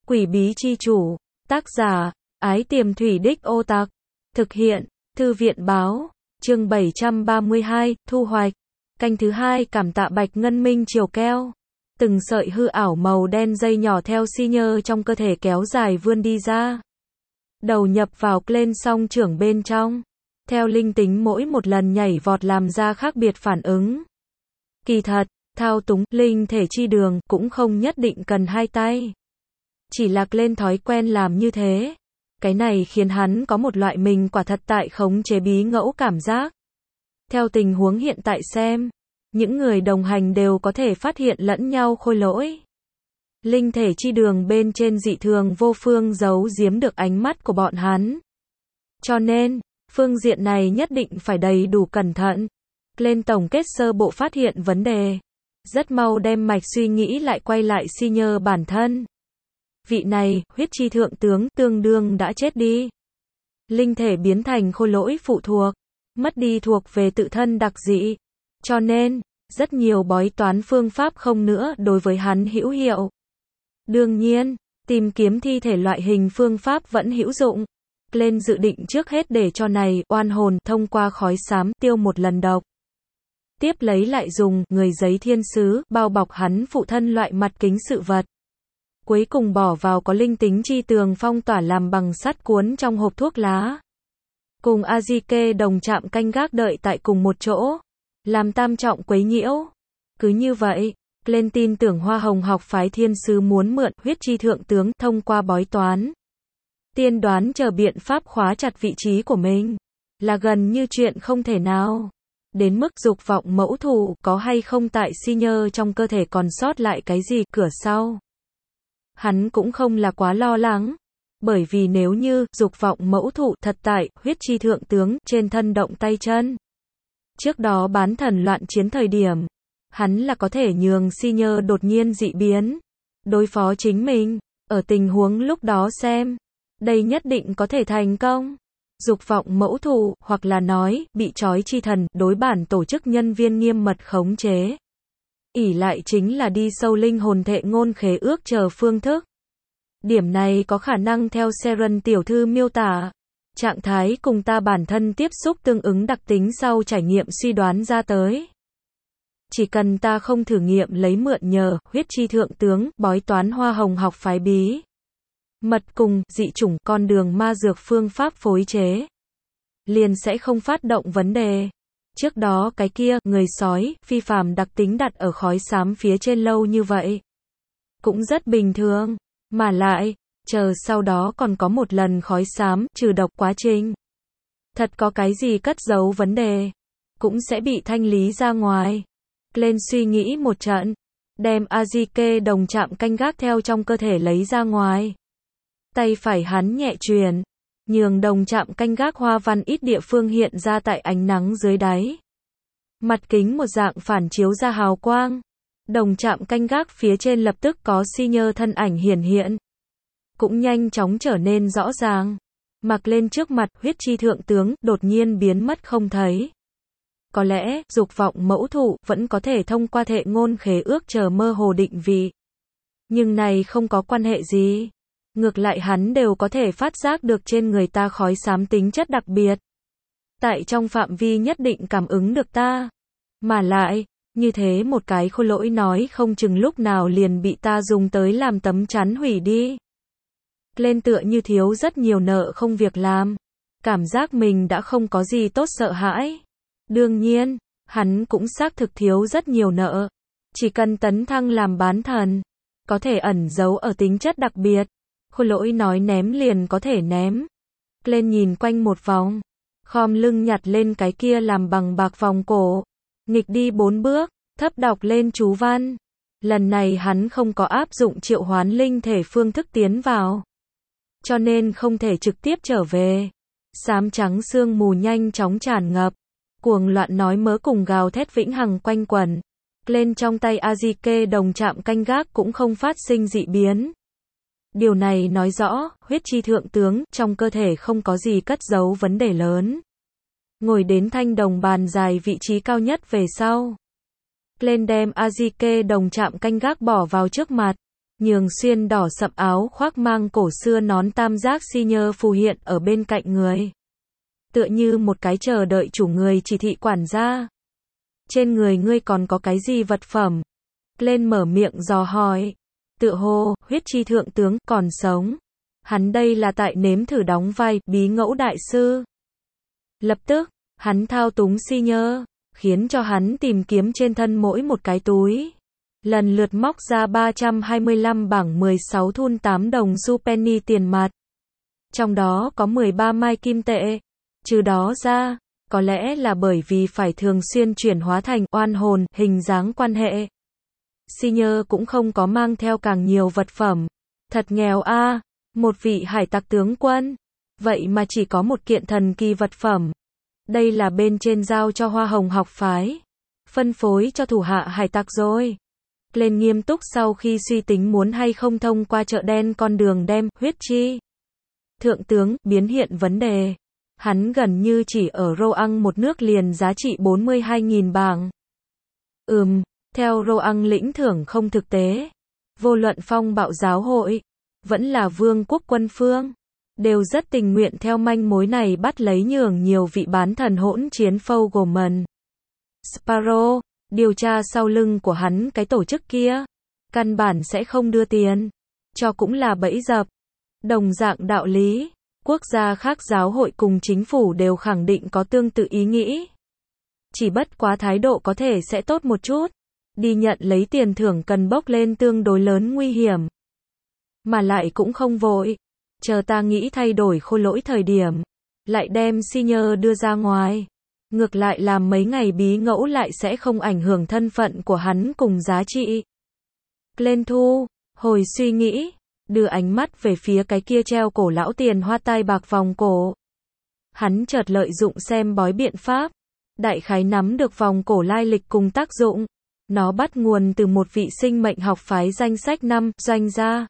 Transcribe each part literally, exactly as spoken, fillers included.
Quỷ bí chi chủ. Tác giả, Ái Tiềm Thủy Đích Ô Tặc. Thực hiện, Thư viện báo. Chương bảy trăm ba mươi hai, thu hoạch. Canh thứ hai, cảm tạ Bạch Ngân Minh chiều keo. Từng sợi hư ảo màu đen dây nhỏ theo xi nhơ trong cơ thể kéo dài vươn đi ra. Đầu nhập vào lên song trưởng bên trong. Theo linh tính mỗi một lần nhảy vọt làm ra khác biệt phản ứng. Kỳ thật, thao túng linh thể chi đường cũng không nhất định cần hai tay. Chỉ là lên thói quen làm như thế. Cái này khiến hắn có một loại mình quả thật tại khống chế bí ngẫu cảm giác. Theo tình huống hiện tại xem, những người đồng hành đều có thể phát hiện lẫn nhau khôi lỗi. Linh thể chi đường bên trên dị thường vô phương giấu giếm được ánh mắt của bọn hắn. Cho nên, phương diện này nhất định phải đầy đủ cẩn thận. Lên tổng kết sơ bộ phát hiện vấn đề. Rất mau đem mạch suy nghĩ lại quay lại si nhơ bản thân. Vị này, huyết chi thượng tướng, tương đương đã chết đi. Linh thể biến thành khôi lỗi phụ thuộc. Mất đi thuộc về tự thân đặc dị. Cho nên, rất nhiều bói toán phương pháp không nữa đối với hắn hữu hiệu. Đương nhiên, tìm kiếm thi thể loại hình phương pháp vẫn hữu dụng. Lên dự định trước hết để cho này, oan hồn, thông qua khói xám, tiêu một lần độc. Tiếp lấy lại dùng, người giấy thiên sứ, bao bọc hắn phụ thân loại mặt kính sự vật. Cuối cùng bỏ vào có linh tính chi tường phong tỏa làm bằng sắt cuốn trong hộp thuốc lá. Cùng Azike đồng chạm canh gác đợi tại cùng một chỗ. Làm tam trọng quấy nhiễu. Cứ như vậy, lên tin tưởng Hoa Hồng học phái thiên sứ muốn mượn huyết chi thượng tướng thông qua bói toán. Tiên đoán chờ biện pháp khóa chặt vị trí của mình. Là gần như chuyện không thể nào. Đến mức dục vọng mẫu thủ có hay không tại si nhơ trong cơ thể còn sót lại cái gì cửa sau. Hắn cũng không là quá lo lắng. Bởi vì nếu như dục vọng mẫu thụ thật tại huyết chi thượng tướng trên thân động tay chân. Trước đó bán thần loạn chiến thời điểm. Hắn là có thể nhường si nhơ đột nhiên dị biến. Đối phó chính mình. Ở tình huống lúc đó xem. Đây nhất định có thể thành công. Dục vọng mẫu thụ, hoặc là nói, bị trói chi thần, đối bản tổ chức nhân viên nghiêm mật khống chế. Ỷ lại chính là đi sâu linh hồn thệ ngôn khế ước chờ phương thức. Điểm này có khả năng theo Seren tiểu thư miêu tả. Trạng thái cùng ta bản thân tiếp xúc tương ứng đặc tính sau trải nghiệm suy đoán ra tới. Chỉ cần ta không thử nghiệm lấy mượn nhờ, huyết chi thượng tướng, bói toán Hoa Hồng học phái bí. Mật cùng, dị chủng, con đường ma dược phương pháp phối chế. Liền sẽ không phát động vấn đề. Trước đó cái kia, người sói, phi phàm đặc tính đặt ở khói xám phía trên lâu như vậy. Cũng rất bình thường. Mà lại, chờ sau đó còn có một lần khói xám, trừ độc quá trình. Thật có cái gì cất giấu vấn đề. Cũng sẽ bị thanh lý ra ngoài. Lên suy nghĩ một trận. Đem Azike đồng chạm canh gác theo trong cơ thể lấy ra ngoài. Tay phải hắn nhẹ truyền. Nhường đồng chạm canh gác hoa văn ít địa phương hiện ra tại ánh nắng dưới đáy. Mặt kính một dạng phản chiếu ra hào quang. Đồng chạm canh gác phía trên lập tức có si nhơ thân ảnh hiển hiện. Cũng nhanh chóng trở nên rõ ràng. Mặc lên trước mặt huyết chi thượng tướng đột nhiên biến mất không thấy. Có lẽ, dục vọng mẫu thụ vẫn có thể thông qua thệ ngôn khế ước chờ mơ hồ định vị. Nhưng này không có quan hệ gì. Ngược lại hắn đều có thể phát giác được trên người ta khói xám tính chất đặc biệt. Tại trong phạm vi nhất định cảm ứng được ta. Mà lại, như thế một cái khôi lỗi nói không chừng lúc nào liền bị ta dùng tới làm tấm chắn hủy đi. Lên tựa như thiếu rất nhiều nợ không việc làm. Cảm giác mình đã không có gì tốt sợ hãi. Đương nhiên, hắn cũng xác thực thiếu rất nhiều nợ. Chỉ cần tấn thăng làm bán thần. Có thể ẩn giấu ở tính chất đặc biệt. Khôi lỗi nói ném liền có thể ném. Lên nhìn quanh một vòng. Khom lưng nhặt lên cái kia làm bằng bạc vòng cổ. Nghịch đi bốn bước, thấp đọc lên chú văn. Lần này hắn không có áp dụng triệu hoán linh thể phương thức tiến vào. Cho nên không thể trực tiếp trở về. Xám trắng sương mù nhanh chóng tràn ngập. Cuồng loạn nói mớ cùng gào thét vĩnh hằng quanh quẩn. Lên trong tay Azike đồng chạm canh gác cũng không phát sinh dị biến. Điều này nói rõ, huyết chi thượng tướng trong cơ thể không có gì cất giấu vấn đề lớn. Ngồi đến thanh đồng bàn dài vị trí cao nhất về sau. Lên đem Azike đồng chạm canh gác bỏ vào trước mặt. nhường xuyên đỏ sậm áo khoác mang cổ xưa nón tam giác senior phù hiện ở bên cạnh người. Tựa như một cái chờ đợi chủ người chỉ thị quản gia. Trên người ngươi còn có cái gì vật phẩm? Lên mở miệng dò hỏi. Tựa hồ, huyết chi thượng tướng, còn sống. Hắn đây là tại nếm thử đóng vai, bí ngẫu đại sư. Lập tức, hắn thao túng senior, khiến cho hắn tìm kiếm trên thân mỗi một cái túi. Lần lượt móc ra ba trăm hai mươi lăm bảng mười sáu thun tám đồng xu penny tiền mặt. Trong đó có mười ba mai kim tệ. Trừ đó ra, có lẽ là bởi vì phải thường xuyên chuyển hóa thành oan hồn, hình dáng quan hệ. Senior cũng không có mang theo càng nhiều vật phẩm. Thật nghèo a, à, một vị hải tặc tướng quân. Vậy mà chỉ có một kiện thần kỳ vật phẩm. Đây là bên trên giao cho Hoa Hồng học phái. Phân phối cho thủ hạ hải tặc rồi. Lên nghiêm túc sau khi suy tính muốn hay không thông qua chợ đen con đường đem huyết chi. Thượng tướng biến hiện vấn đề. Hắn gần như chỉ ở Roang một nước liền giá trị bốn mươi hai nghìn bảng. Ừm, theo Roang lĩnh thưởng không thực tế. Vô luận phong bạo giáo hội, vẫn là vương quốc quân phương, đều rất tình nguyện theo manh mối này bắt lấy nhường nhiều vị bán thần hỗn chiến Fogelman. Sparrow, điều tra sau lưng của hắn cái tổ chức kia, căn bản sẽ không đưa tiền, cho cũng là bẫy dập. Đồng dạng đạo lý, quốc gia khác giáo hội cùng chính phủ đều khẳng định có tương tự ý nghĩ. Chỉ bất quá thái độ có thể sẽ tốt một chút. Đi nhận lấy tiền thưởng cần bốc lên tương đối lớn nguy hiểm. Mà lại cũng không vội. Chờ ta nghĩ thay đổi khôi lỗi thời điểm. Lại đem senior đưa ra ngoài. Ngược lại làm mấy ngày bí ngẫu lại sẽ không ảnh hưởng thân phận của hắn cùng giá trị. Lên thu, hồi suy nghĩ. Đưa ánh mắt về phía cái kia treo cổ lão tiền hoa tai bạc vòng cổ. Hắn chợt lợi dụng xem bói biện pháp. Đại khái nắm được vòng cổ lai lịch cùng tác dụng. Nó bắt nguồn từ một vị sinh mệnh học phái danh sách năm, doanh gia.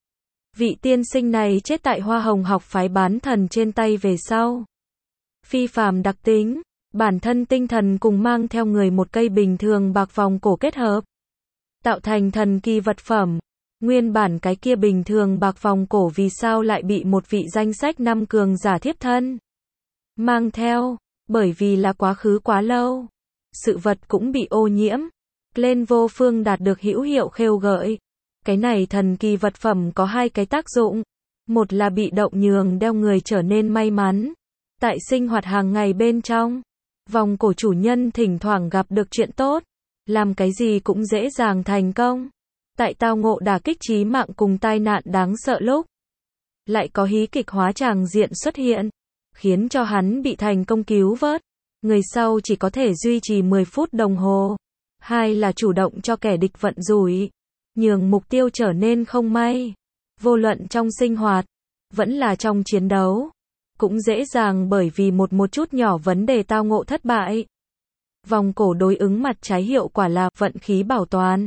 Vị tiên sinh này chết tại Hoa Hồng học phái bán thần trên tay về sau. Phi phàm đặc tính, bản thân tinh thần cùng mang theo người một cây bình thường bạc vòng cổ kết hợp. Tạo thành thần kỳ vật phẩm. Nguyên bản cái kia bình thường bạc vòng cổ vì sao lại bị một vị danh sách năm cường giả thiếp thân mang theo, bởi vì là quá khứ quá lâu. Sự vật cũng bị ô nhiễm. Lên vô phương đạt được hữu hiệu khêu gợi. Cái này thần kỳ vật phẩm có hai cái tác dụng. Một là bị động nhường đeo người trở nên may mắn. Tại sinh hoạt hàng ngày bên trong, vòng cổ chủ nhân thỉnh thoảng gặp được chuyện tốt. Làm cái gì cũng dễ dàng thành công. Tại tao ngộ đả kích chí mạng cùng tai nạn đáng sợ lúc. Lại có hí kịch hóa tràng diện xuất hiện. Khiến cho hắn bị thành công cứu vớt. Người sau chỉ có thể duy trì mười phút đồng hồ. Hai là chủ động cho kẻ địch vận rủi, nhường mục tiêu trở nên không may. Vô luận trong sinh hoạt, vẫn là trong chiến đấu, cũng dễ dàng bởi vì một một chút nhỏ vấn đề tao ngộ thất bại. Vòng cổ đối ứng mặt trái hiệu quả là vận khí bảo toàn.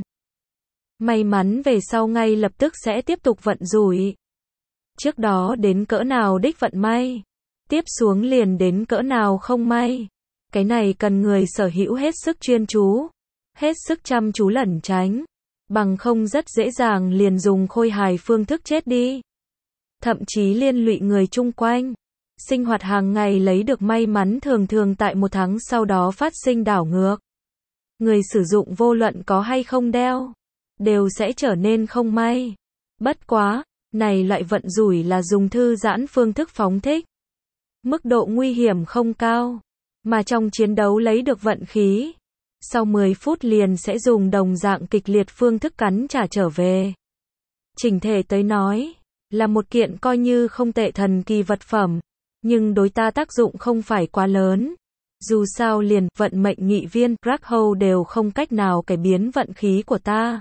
May mắn về sau ngay lập tức sẽ tiếp tục vận rủi. Trước đó đến cỡ nào đích vận may, tiếp xuống liền đến cỡ nào không may. Cái này cần người sở hữu hết sức chuyên chú. Hết sức chăm chú lẩn tránh. Bằng không rất dễ dàng liền dùng khôi hài phương thức chết đi. Thậm chí liên lụy người chung quanh. Sinh hoạt hàng ngày lấy được may mắn thường thường tại một tháng sau đó phát sinh đảo ngược. Người sử dụng vô luận có hay không đeo, đều sẽ trở nên không may. Bất quá, này loại vận rủi là dùng thư giãn phương thức phóng thích. Mức độ nguy hiểm không cao. Mà trong chiến đấu lấy được vận khí. Sau mười phút liền sẽ dùng đồng dạng kịch liệt phương thức cắn trả trở về. Chỉnh thể tới nói, là một kiện coi như không tệ thần kỳ vật phẩm, nhưng đối ta tác dụng không phải quá lớn. Dù sao liền vận mệnh nghị viên Blackhouse đều không cách nào cải biến vận khí của ta.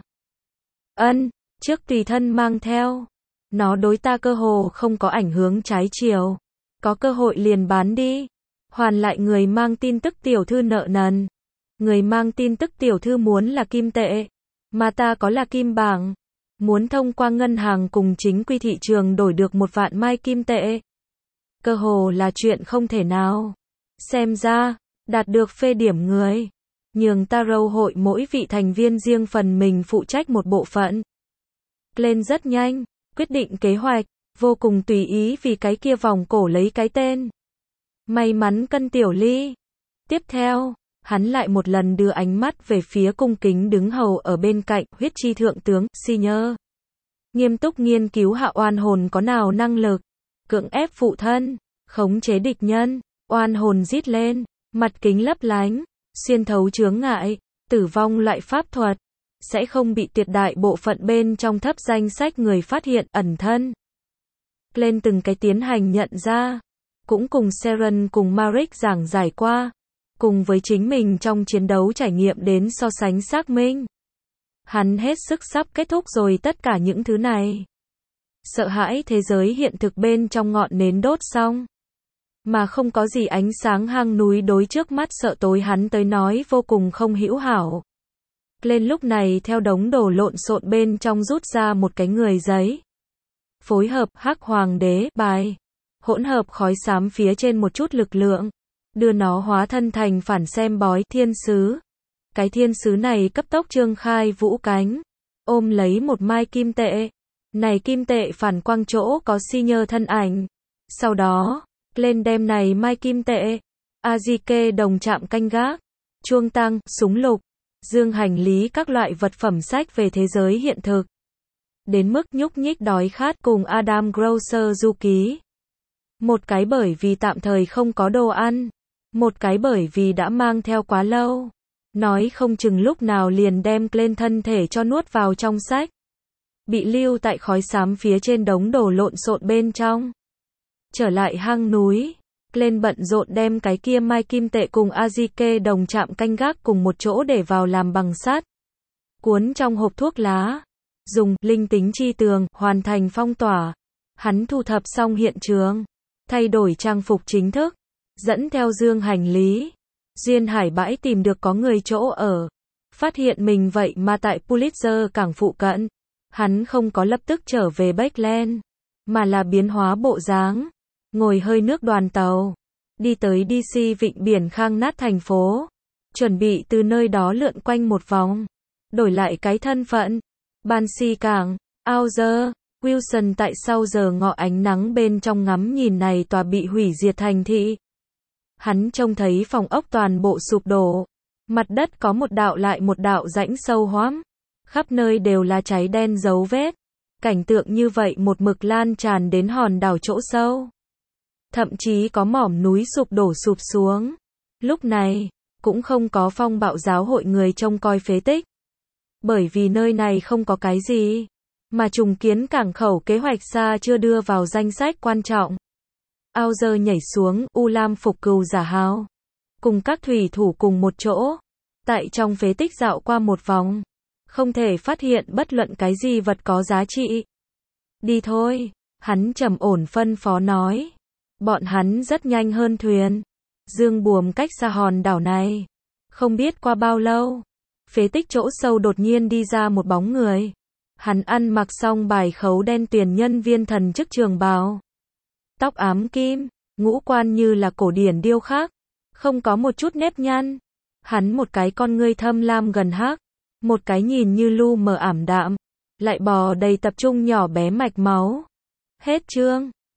Ân, trước tùy thân mang theo. Nó đối ta cơ hồ không có ảnh hưởng trái chiều. Có cơ hội liền bán đi. Hoàn lại người mang tin tức tiểu thư nợ nần. Người mang tin tức tiểu thư muốn là kim tệ, mà ta có là kim bảng. Muốn thông qua ngân hàng cùng chính quy thị trường đổi được một vạn mai kim tệ. Cơ hồ là chuyện không thể nào. Xem ra, đạt được phê điểm người. Nhường Tarot hội mỗi vị thành viên riêng phần mình phụ trách một bộ phận. Glenn rất nhanh, quyết định kế hoạch, vô cùng tùy ý vì cái kia vòng cổ lấy cái tên. May mắn cân tiểu ly. Tiếp theo, hắn lại một lần đưa ánh mắt về phía cung kính đứng hầu ở bên cạnh, huyết chi thượng tướng, Senior. Nghiêm túc nghiên cứu hạ oan hồn có nào năng lực, cưỡng ép phụ thân, khống chế địch nhân, oan hồn rít lên, mặt kính lấp lánh, xuyên thấu chướng ngại, tử vong loại pháp thuật, sẽ không bị tuyệt đại bộ phận bên trong thấp danh sách người phát hiện ẩn thân. Lên từng cái tiến hành nhận ra, cũng cùng Seren cùng Marek giảng giải qua, cùng với chính mình trong chiến đấu trải nghiệm đến so sánh xác minh. Hắn hết sức sắp kết thúc rồi tất cả những thứ này. Sợ hãi thế giới hiện thực bên trong ngọn nến đốt xong, mà không có gì ánh sáng hang núi đối trước mắt sợ tối hắn tới nói vô cùng không hữu hảo. Lên lúc này theo đống đồ lộn xộn bên trong rút ra một cái người giấy. Phối hợp Hắc Hoàng đế bài, hỗn hợp khói xám phía trên một chút lực lượng, đưa nó hóa thân thành phản xem bói thiên sứ. Cái thiên sứ này cấp tốc trương khai vũ cánh, ôm lấy một mai kim tệ. Này kim tệ phản quang chỗ có Senior thân ảnh. Sau đó, lên đem này mai kim tệ, Azike đồng chạm canh gác, chuông tăng, súng lục, dương hành lý các loại vật phẩm sách về thế giới hiện thực. Đến mức nhúc nhích đói khát cùng Adam Grosser du ký. Một cái bởi vì tạm thời không có đồ ăn, một cái bởi vì đã mang theo quá lâu. Nói không chừng lúc nào liền đem lên thân thể cho nuốt vào trong sách. Bị lưu tại khói xám phía trên đống đồ lộn xộn bên trong. Trở lại hang núi, lên bận rộn đem cái kia mai kim tệ cùng Azike đồng chạm canh gác cùng một chỗ để vào làm bằng sắt. Cuốn trong hộp thuốc lá. Dùng linh tính chi tường, hoàn thành phong tỏa. Hắn thu thập xong hiện trường. Thay đổi trang phục chính thức. Dẫn theo dương hành lý. Duyên hải bãi tìm được có người chỗ ở. Phát hiện mình vậy mà tại Pulitzer cảng phụ cận. Hắn không có lập tức trở về Backland, mà là biến hóa bộ dáng. Ngồi hơi nước đoàn tàu. Đi tới đê xê vịnh biển Khang Nát thành phố. Chuẩn bị từ nơi đó lượn quanh một vòng. Đổi lại cái thân phận. Banshee cảng, Auger, Wilson tại sau giờ ngọ ánh nắng bên trong ngắm nhìn này tòa bị hủy diệt thành thị. Hắn trông thấy phòng ốc toàn bộ sụp đổ. Mặt đất có một đạo lại một đạo rãnh sâu hoắm. Khắp nơi đều là cháy đen dấu vết. Cảnh tượng như vậy một mực lan tràn đến hòn đảo chỗ sâu. Thậm chí có mỏm núi sụp đổ sụp xuống. Lúc này, cũng không có phong bạo giáo hội người trông coi phế tích. Bởi vì nơi này không có cái gì. Mà trùng kiến cảng khẩu kế hoạch xa chưa đưa vào danh sách quan trọng. Auger nhảy xuống, U Lam phục cừu giả hào. Cùng các thủy thủ cùng một chỗ. Tại trong phế tích dạo qua một vòng. Không thể phát hiện bất luận cái gì vật có giá trị. Đi thôi, hắn trầm ổn phân phó nói. Bọn hắn rất nhanh hơn thuyền. Dương buồm cách xa hòn đảo này. Không biết qua bao lâu. Phế tích chỗ sâu đột nhiên đi ra một bóng người. Hắn ăn mặc xong bài khấu đen tuyền nhân viên thần chức trường bào. Tóc ám kim, ngũ quan như là cổ điển điêu khắc. Không có một chút nếp nhăn. Hắn một cái con ngươi thâm lam gần hắc. Một cái nhìn như lu mờ ảm đạm. Lại bò đầy tập trung nhỏ bé mạch máu. Hết chương.